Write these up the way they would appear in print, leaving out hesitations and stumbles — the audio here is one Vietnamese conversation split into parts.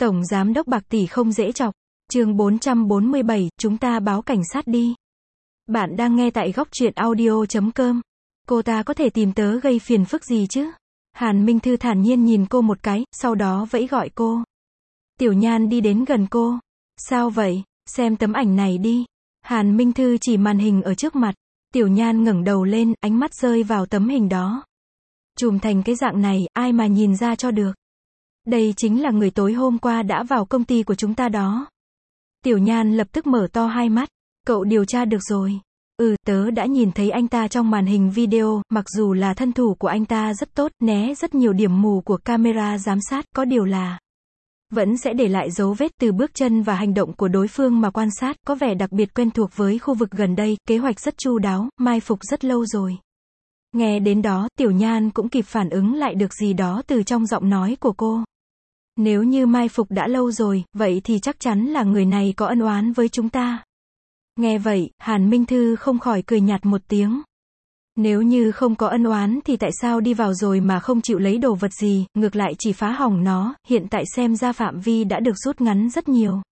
Tổng giám đốc bạc tỷ không dễ chọc. Chương 447, chúng ta báo cảnh sát đi. Bạn đang nghe tại góc truyện audio.com. Cô ta có thể tìm tớ gây phiền phức gì chứ? Hàn Minh Thư thản nhiên nhìn cô một cái, sau đó vẫy gọi cô. Tiểu Nhan đi đến gần cô. Sao vậy? Xem tấm ảnh này đi. Hàn Minh Thư chỉ màn hình ở trước mặt. Tiểu Nhan ngẩng đầu lên, ánh mắt rơi vào tấm hình đó. Chùm thành cái dạng này, ai mà nhìn ra cho được. Đây chính là người tối hôm qua đã vào công ty của chúng ta đó. Tiểu Nhan lập tức mở to hai mắt. Cậu điều tra được rồi. Tớ đã nhìn thấy anh ta trong màn hình video, mặc dù là thân thủ của anh ta rất tốt, né rất nhiều điểm mù của camera giám sát, có điều là vẫn sẽ để lại dấu vết từ bước chân và hành động của đối phương mà quan sát, có vẻ đặc biệt quen thuộc với khu vực gần đây, kế hoạch rất chu đáo, mai phục rất lâu rồi. Nghe đến đó, Tiểu Nhan cũng kịp phản ứng lại được gì đó từ trong giọng nói của cô. Nếu như mai phục đã lâu rồi, vậy thì chắc chắn là người này có ân oán với chúng ta. Nghe vậy, Hàn Minh Thư không khỏi cười nhạt một tiếng. Nếu như không có ân oán thì tại sao đi vào rồi mà không chịu lấy đồ vật gì, ngược lại chỉ phá hỏng nó, hiện tại xem ra phạm vi đã được rút ngắn rất nhiều.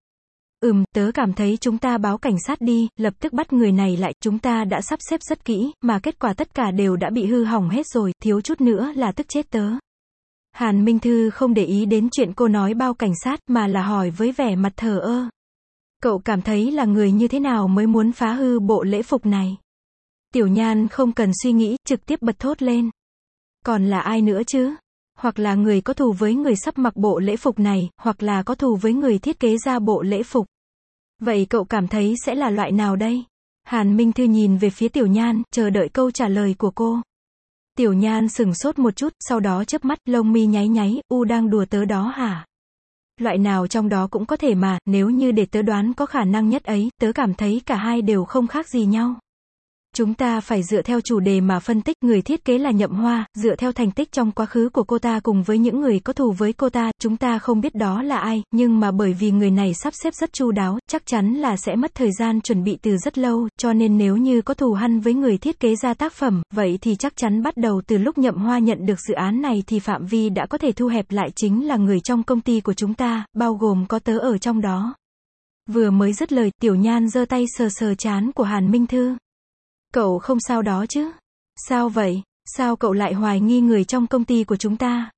Tớ cảm thấy chúng ta báo cảnh sát đi, lập tức bắt người này lại, chúng ta đã sắp xếp rất kỹ, mà kết quả tất cả đều đã bị hư hỏng hết rồi, thiếu chút nữa là tức chết tớ. Hàn Minh Thư không để ý đến chuyện cô nói báo cảnh sát, mà là hỏi với vẻ mặt thờ ơ. Cậu cảm thấy là người như thế nào mới muốn phá hư bộ lễ phục này? Tiểu Nhan không cần suy nghĩ, trực tiếp bật thốt lên. Còn là ai nữa chứ? Hoặc là người có thù với người sắp mặc bộ lễ phục này, hoặc là có thù với người thiết kế ra bộ lễ phục. Vậy cậu cảm thấy sẽ là loại nào đây? Hàn Minh Thư nhìn về phía Tiểu Nhan, chờ đợi câu trả lời của cô. Tiểu Nhan sửng sốt một chút, sau đó chớp mắt, lông mi nháy nháy, đang đùa tớ đó hả? Loại nào trong đó cũng có thể mà, nếu như để tớ đoán có khả năng nhất ấy, tớ cảm thấy cả hai đều không khác gì nhau. Chúng ta phải dựa theo chủ đề mà phân tích, người thiết kế là Nhậm Hoa, dựa theo thành tích trong quá khứ của cô ta cùng với những người có thù với cô ta, chúng ta không biết đó là ai, nhưng mà bởi vì người này sắp xếp rất chu đáo, chắc chắn là sẽ mất thời gian chuẩn bị từ rất lâu, cho nên nếu như có thù hằn với người thiết kế ra tác phẩm, vậy thì chắc chắn bắt đầu từ lúc Nhậm Hoa nhận được dự án này thì phạm vi đã có thể thu hẹp lại, chính là người trong công ty của chúng ta, bao gồm có tớ ở trong đó. Vừa mới dứt lời, Tiểu Nhan giơ tay sờ sờ trán của Hàn Minh Thư. Cậu không sao đó chứ? Sao vậy? Sao cậu lại hoài nghi người trong công ty của chúng ta?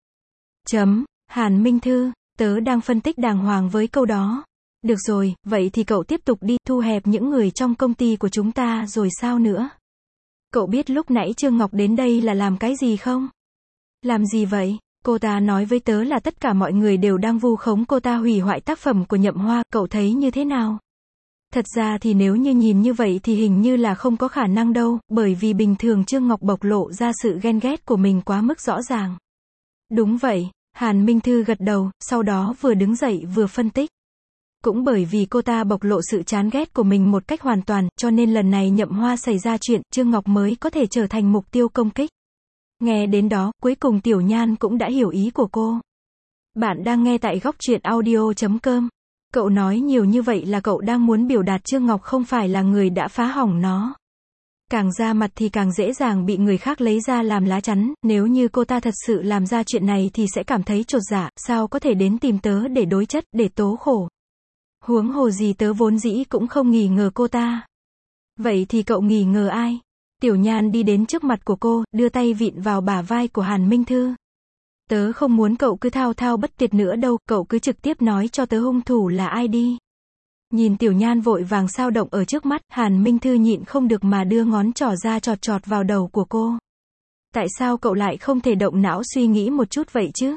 Hàn Minh Thư, tớ đang phân tích đàng hoàng với câu đó. Được rồi, vậy thì cậu tiếp tục đi, thu hẹp những người trong công ty của chúng ta rồi sao nữa? Cậu biết lúc nãy Trương Ngọc đến đây là làm cái gì không? Làm gì vậy? Cô ta nói với tớ là tất cả mọi người đều đang vu khống cô ta hủy hoại tác phẩm của Nhậm Hoa, cậu thấy như thế nào? Thật ra thì nếu như nhìn như vậy thì hình như là không có khả năng đâu, bởi vì bình thường Trương Ngọc bộc lộ ra sự ghen ghét của mình quá mức rõ ràng. Đúng vậy, Hàn Minh Thư gật đầu, sau đó vừa đứng dậy vừa phân tích. Cũng bởi vì cô ta bộc lộ sự chán ghét của mình một cách hoàn toàn, cho nên lần này Nhậm Hoa xảy ra chuyện, Trương Ngọc mới có thể trở thành mục tiêu công kích. Nghe đến đó, cuối cùng Tiểu Nhan cũng đã hiểu ý của cô. Bạn đang nghe tại góc truyện audio.com. Cậu nói nhiều như vậy là cậu đang muốn biểu đạt Trương Ngọc không phải là người đã phá hỏng nó. Càng ra mặt thì càng dễ dàng bị người khác lấy ra làm lá chắn, nếu như cô ta thật sự làm ra chuyện này thì sẽ cảm thấy chột dạ, sao có thể đến tìm tớ để đối chất, để tố khổ. Huống hồ gì tớ vốn dĩ cũng không nghi ngờ cô ta. Vậy thì cậu nghi ngờ ai? Tiểu Nhan đi đến trước mặt của cô, đưa tay vịn vào bả vai của Hàn Minh Thư. Tớ không muốn cậu cứ thao thao bất tuyệt nữa đâu, cậu cứ trực tiếp nói cho tớ hung thủ là ai đi. Nhìn Tiểu Nhan vội vàng sao động ở trước mắt, Hàn Minh Thư nhịn không được mà đưa ngón trỏ ra chọt chọt vào đầu của cô. Tại sao cậu lại không thể động não suy nghĩ một chút vậy chứ?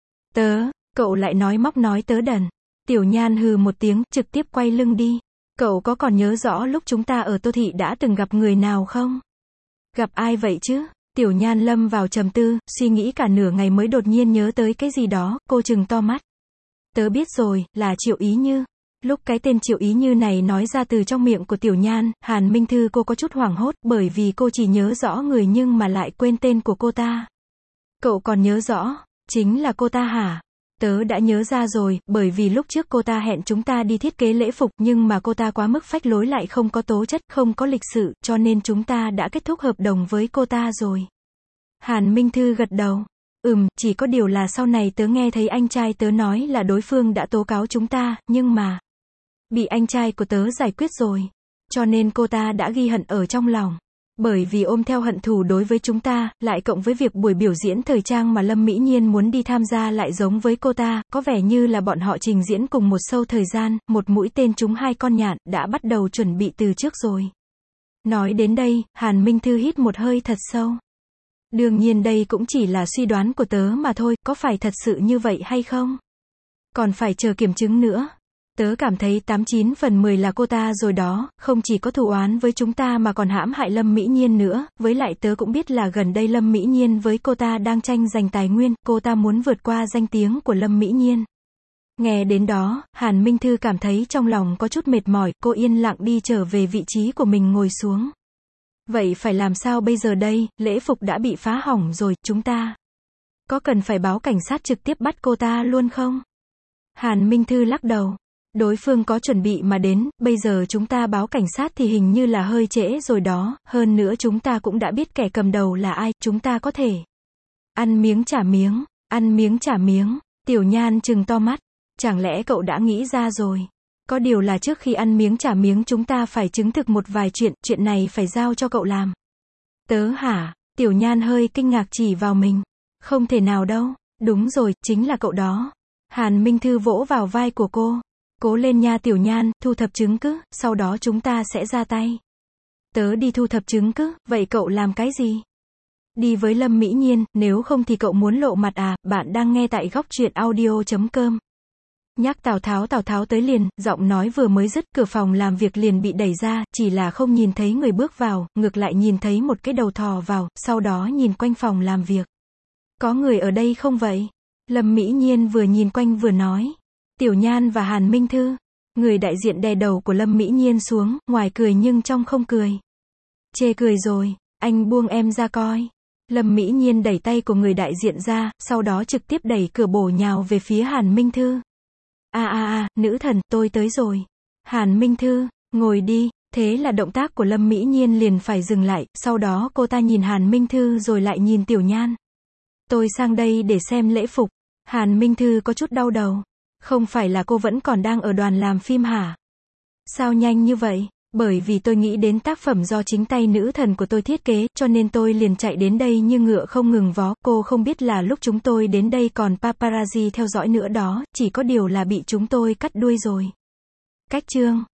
Cậu lại nói móc nói tớ đần. Tiểu Nhan hừ một tiếng, trực tiếp quay lưng đi. Cậu có còn nhớ rõ lúc chúng ta ở Tô Thị đã từng gặp người nào không? Gặp ai vậy chứ? Tiểu Nhan lâm vào trầm tư, suy nghĩ cả nửa ngày mới đột nhiên nhớ tới cái gì đó, cô trừng to mắt. Tớ biết rồi, là Triệu Ý Như. Lúc cái tên Triệu Ý Như này nói ra từ trong miệng của Tiểu Nhan, Hàn Minh Thư cô có chút hoảng hốt, bởi vì cô chỉ nhớ rõ người nhưng mà lại quên tên của cô ta. Cậu còn nhớ rõ, chính là cô ta hả? Tớ đã nhớ ra rồi, bởi vì lúc trước cô ta hẹn chúng ta đi thiết kế lễ phục, nhưng mà cô ta quá mức phách lối lại không có tố chất, không có lịch sự, cho nên chúng ta đã kết thúc hợp đồng với cô ta rồi. Hàn Minh Thư gật đầu. Chỉ có điều là sau này tớ nghe thấy anh trai tớ nói là đối phương đã tố cáo chúng ta, nhưng mà bị anh trai của tớ giải quyết rồi. Cho nên cô ta đã ghi hận ở trong lòng. Bởi vì ôm theo hận thù đối với chúng ta, lại cộng với việc buổi biểu diễn thời trang mà Lâm Mỹ Nhiên muốn đi tham gia lại giống với cô ta, có vẻ như là bọn họ trình diễn cùng một show thời gian, một mũi tên trúng hai con nhạn, đã bắt đầu chuẩn bị từ trước rồi. Nói đến đây, Hàn Minh Thư hít một hơi thật sâu. Đương nhiên đây cũng chỉ là suy đoán của tớ mà thôi, có phải thật sự như vậy hay không? Còn phải chờ kiểm chứng nữa. Tớ cảm thấy 89 phần 10 là cô ta rồi đó, không chỉ có thù oán với chúng ta mà còn hãm hại Lâm Mỹ Nhiên nữa, với lại tớ cũng biết là gần đây Lâm Mỹ Nhiên với cô ta đang tranh giành tài nguyên, cô ta muốn vượt qua danh tiếng của Lâm Mỹ Nhiên. Nghe đến đó, Hàn Minh Thư cảm thấy trong lòng có chút mệt mỏi, cô yên lặng đi trở về vị trí của mình ngồi xuống. Vậy phải làm sao bây giờ đây, lễ phục đã bị phá hỏng rồi, chúng ta có cần phải báo cảnh sát trực tiếp bắt cô ta luôn không? Hàn Minh Thư lắc đầu. Đối phương có chuẩn bị mà đến, bây giờ chúng ta báo cảnh sát thì hình như là hơi trễ rồi đó, hơn nữa chúng ta cũng đã biết kẻ cầm đầu là ai, chúng ta có thể ăn miếng trả miếng, ăn miếng trả miếng. Tiểu Nhan trừng to mắt, chẳng lẽ cậu đã nghĩ ra rồi? Có điều là trước khi ăn miếng trả miếng chúng ta phải chứng thực một vài chuyện này phải giao cho cậu làm. Tớ hả? Tiểu Nhan hơi kinh ngạc chỉ vào mình. Không thể nào đâu, đúng rồi, chính là cậu đó. Hàn Minh Thư vỗ vào vai của cô. Cố lên nha Tiểu Nhan, thu thập chứng cứ, sau đó chúng ta sẽ ra tay. Tớ đi thu thập chứng cứ, vậy cậu làm cái gì? Đi với Lâm Mỹ Nhiên, nếu không thì cậu muốn lộ mặt à? Bạn đang nghe tại góc truyện audio.com. Nhắc Tào Tháo tới liền, giọng nói vừa mới dứt, cửa phòng làm việc liền bị đẩy ra, chỉ là không nhìn thấy người bước vào, ngược lại nhìn thấy một cái đầu thò vào, sau đó nhìn quanh phòng làm việc. Có người ở đây không vậy? Lâm Mỹ Nhiên vừa nhìn quanh vừa nói. Tiểu Nhan và Hàn Minh Thư. Người đại diện đè đầu của Lâm Mỹ Nhiên xuống, ngoài cười nhưng trong không cười. Chê cười rồi, anh buông em ra coi. Lâm Mỹ Nhiên đẩy tay của người đại diện ra, sau đó trực tiếp đẩy cửa bổ nhào về phía Hàn Minh Thư. Nữ thần, tôi tới rồi. Hàn Minh Thư, ngồi đi. Thế là động tác của Lâm Mỹ Nhiên liền phải dừng lại, sau đó cô ta nhìn Hàn Minh Thư rồi lại nhìn Tiểu Nhan. Tôi sang đây để xem lễ phục. Hàn Minh Thư có chút đau đầu. Không phải là cô vẫn còn đang ở đoàn làm phim hả? Sao nhanh như vậy? Bởi vì tôi nghĩ đến tác phẩm do chính tay nữ thần của tôi thiết kế, cho nên tôi liền chạy đến đây như ngựa không ngừng vó. Cô không biết là lúc chúng tôi đến đây còn paparazzi theo dõi nữa đó, chỉ có điều là bị chúng tôi cắt đuôi rồi. Cách chương